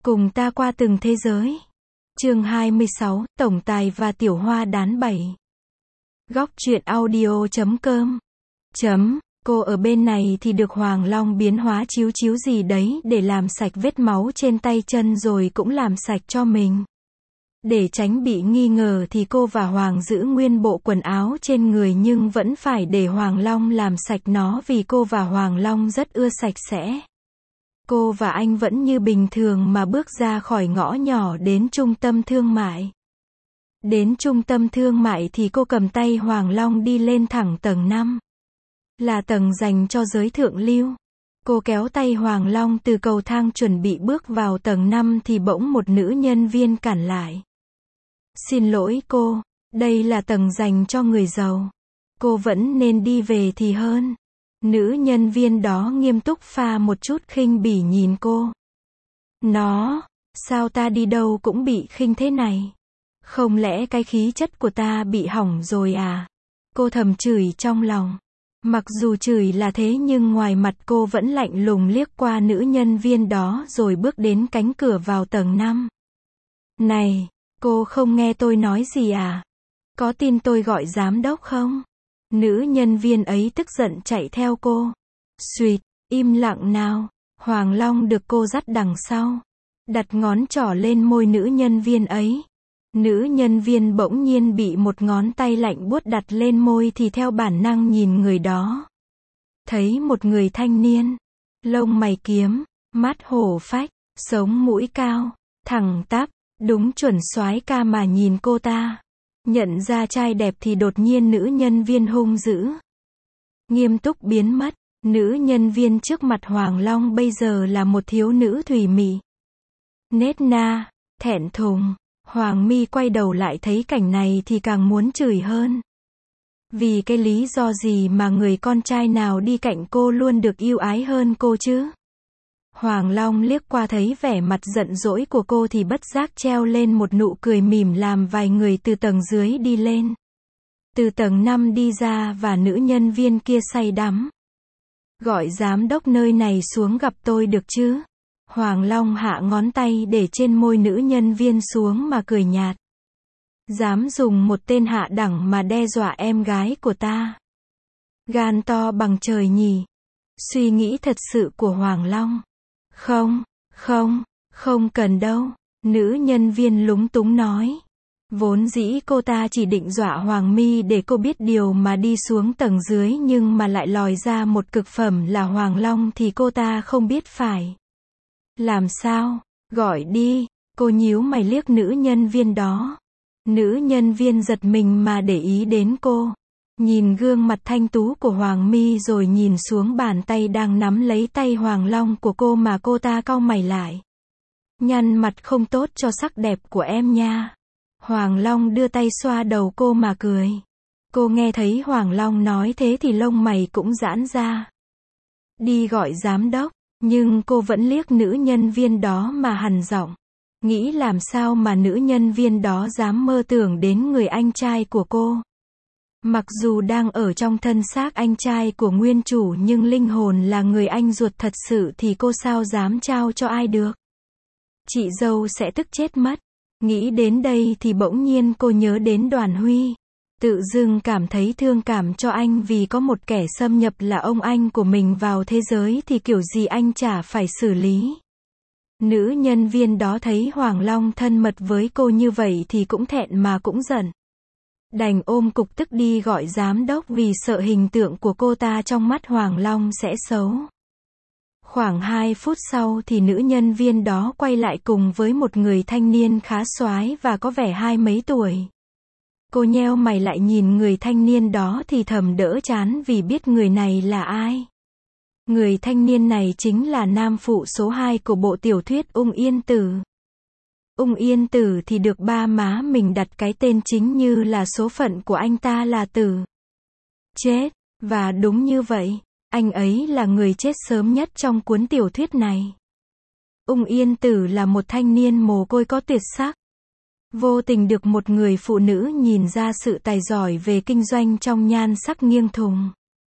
Cùng ta qua từng thế giới. Chương 26, Tổng tài và Tiểu Hoa đán bẩy. Góc truyện audio.com. Cô ở bên này thì được Hoàng Long biến hóa chiếu chiếu gì đấy để làm sạch vết máu trên tay chân rồi cũng làm sạch cho mình. Để tránh bị nghi ngờ thì cô và Hoàng giữ nguyên bộ quần áo trên người nhưng vẫn phải để Hoàng Long làm sạch nó vì cô và Hoàng Long rất ưa sạch sẽ. Cô và anh vẫn như bình thường mà bước ra khỏi ngõ nhỏ đến trung tâm thương mại. Đến trung tâm thương mại thì cô cầm tay Hoàng Long đi lên thẳng tầng 5. Là tầng dành cho giới thượng lưu. Cô kéo tay Hoàng Long từ cầu thang chuẩn bị bước vào tầng 5 thì bỗng một nữ nhân viên cản lại. Xin lỗi cô, đây là tầng dành cho người giàu. Cô vẫn nên đi về thì hơn. Nữ nhân viên đó nghiêm túc pha một chút khinh bỉ nhìn cô. Sao ta đi đâu cũng bị khinh thế này? Không lẽ cái khí chất của ta bị hỏng rồi à? Cô thầm chửi trong lòng. Mặc dù chửi là thế nhưng ngoài mặt cô vẫn lạnh lùng liếc qua nữ nhân viên đó rồi bước đến cánh cửa vào tầng 5. Này, cô không nghe tôi nói gì à? Có tin tôi gọi giám đốc không? Nữ nhân viên ấy tức giận chạy theo cô. Xuyệt, im lặng nào. Hoàng Long được cô dắt đằng sau. Đặt ngón trỏ lên môi nữ nhân viên ấy. Nữ nhân viên bỗng nhiên bị một ngón tay lạnh buốt đặt lên môi thì theo bản năng nhìn người đó. Thấy một người thanh niên. Lông mày kiếm, mắt hổ phách, sống mũi cao, thẳng tắp, đúng chuẩn soái ca mà nhìn cô ta. Nhận ra trai đẹp thì đột nhiên nữ nhân viên hung dữ. Nghiêm túc biến mất. Nữ nhân viên trước mặt Hoàng Long bây giờ là một thiếu nữ thùy mị. Nết na, thẹn thùng. Hoàng My quay đầu lại thấy cảnh này thì càng muốn chửi hơn. Vì cái lý do gì mà người con trai nào đi cạnh cô luôn được yêu ái hơn cô chứ? Hoàng Long liếc qua thấy vẻ mặt giận dỗi của cô thì bất giác treo lên một nụ cười mỉm làm vài người từ tầng dưới đi lên. Từ tầng 5 đi ra và nữ nhân viên kia say đắm. Gọi giám đốc nơi này xuống gặp tôi được chứ? Hoàng Long hạ ngón tay để trên môi nữ nhân viên xuống mà cười nhạt. Dám dùng một tên hạ đẳng mà đe dọa em gái của ta. Gan to bằng trời nhỉ? Suy nghĩ thật sự của Hoàng Long. Không cần đâu. Nữ nhân viên lúng túng nói. Vốn dĩ cô ta chỉ định dọa Hoàng My để cô biết điều mà đi xuống tầng dưới nhưng mà lại lòi ra một cực phẩm là Hoàng Long thì cô ta không biết phải làm sao. Gọi đi. Cô nhíu mày liếc nữ nhân viên đó. Nữ nhân viên giật mình mà để ý đến cô. Nhìn gương mặt thanh tú của Hoàng My rồi nhìn xuống bàn tay đang nắm lấy tay Hoàng Long của cô mà cô ta cau mày lại. Nhăn mặt không tốt cho sắc đẹp của em nha. Hoàng Long đưa tay xoa đầu cô mà cười. Cô nghe thấy Hoàng Long nói thế thì lông mày cũng giãn ra. Đi gọi giám đốc, nhưng cô vẫn liếc nữ nhân viên đó mà hằn giọng. Nghĩ làm sao mà nữ nhân viên đó dám mơ tưởng đến người anh trai của cô. Mặc dù đang ở trong thân xác anh trai của nguyên chủ nhưng linh hồn là người anh ruột thật sự thì cô sao dám trao cho ai được. Chị dâu sẽ tức chết mất. Nghĩ đến đây thì bỗng nhiên cô nhớ đến Đoàn Huy. Tự dưng cảm thấy thương cảm cho anh vì có một kẻ xâm nhập là ông anh của mình vào thế giới thì kiểu gì anh chả phải xử lý. Nữ nhân viên đó thấy Hoàng Long thân mật với cô như vậy thì cũng thẹn mà cũng giận. Đành ôm cục tức đi gọi giám đốc vì sợ hình tượng của cô ta trong mắt Hoàng Long sẽ xấu. Khoảng 2 phút sau thì nữ nhân viên đó quay lại cùng với một người thanh niên khá soái và có vẻ hai mấy tuổi. Cô nheo mày lại nhìn người thanh niên đó thì thầm đỡ chán vì biết người này là ai. Người thanh niên này chính là nam phụ số 2 của bộ tiểu thuyết Ung Yên Tử. Ung Yên Tử thì được ba má mình đặt cái tên chính như là số phận của anh ta là Tử. Chết, và đúng như vậy, anh ấy là người chết sớm nhất trong cuốn tiểu thuyết này. Ung Yên Tử là một thanh niên mồ côi có tuyệt sắc. Vô tình được một người phụ nữ nhìn ra sự tài giỏi về kinh doanh trong nhan sắc nghiêng thùng.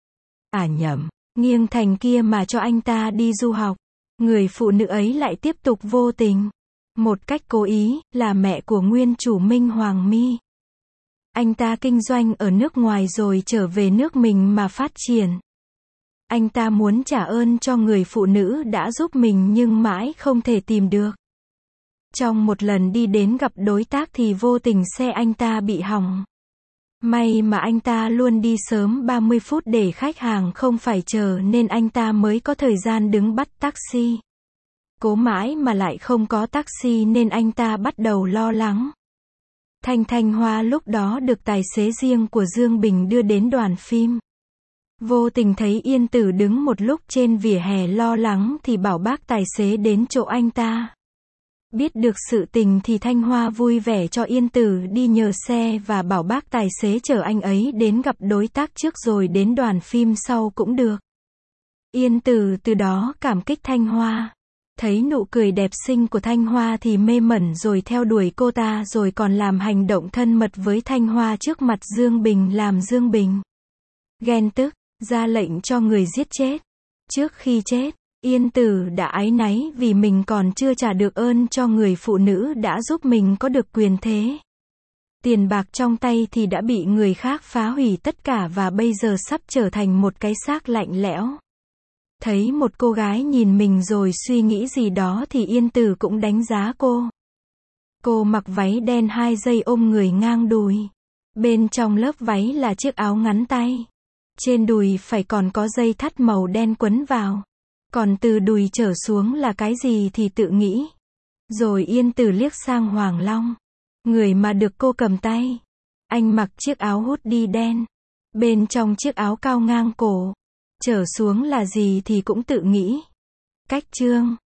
Nhầm, nghiêng thành kia mà cho anh ta đi du học. Người phụ nữ ấy lại tiếp tục vô tình Một cách cố ý, là mẹ của nguyên chủ Minh Hoàng My. Anh ta kinh doanh ở nước ngoài rồi trở về nước mình mà phát triển. Anh ta muốn trả ơn cho người phụ nữ đã giúp mình nhưng mãi không thể tìm được. Trong một lần đi đến gặp đối tác thì vô tình xe anh ta bị hỏng. May mà anh ta luôn đi sớm 30 phút để khách hàng không phải chờ nên anh ta mới có thời gian đứng bắt taxi. Cố mãi mà lại không có taxi nên anh ta bắt đầu lo lắng. Thanh Hoa lúc đó được tài xế riêng của Dương Bình đưa đến đoàn phim. Vô tình thấy Yên Tử đứng một lúc trên vỉa hè lo lắng thì bảo bác tài xế đến chỗ anh ta. Biết được sự tình thì Thanh Hoa vui vẻ cho Yên Tử đi nhờ xe và bảo bác tài xế chở anh ấy đến gặp đối tác trước rồi đến đoàn phim sau cũng được. Yên Tử từ đó cảm kích Thanh Hoa. Thấy nụ cười đẹp xinh của Thanh Hoa thì mê mẩn rồi theo đuổi cô ta rồi còn làm hành động thân mật với Thanh Hoa trước mặt Dương Bình làm Dương Bình ghen tức, ra lệnh cho người giết chết. Trước khi chết, Yên Tử đã áy náy vì mình còn chưa trả được ơn cho người phụ nữ đã giúp mình có được quyền thế. Tiền bạc trong tay thì đã bị người khác phá hủy tất cả và bây giờ sắp trở thành một cái xác lạnh lẽo. Thấy một cô gái nhìn mình rồi suy nghĩ gì đó thì Yên Tử cũng đánh giá cô. Cô mặc váy đen 2 dây ôm người ngang đùi. Bên trong lớp váy là chiếc áo ngắn tay. Trên đùi phải còn có dây thắt màu đen quấn vào. Còn từ đùi trở xuống là cái gì thì tự nghĩ. Rồi Yên Tử liếc sang Hoàng Long. Người mà được cô cầm tay. Anh mặc chiếc áo hoodie đen. Bên trong chiếc áo cao ngang cổ. Trở xuống là gì thì cũng tự nghĩ. Cách chương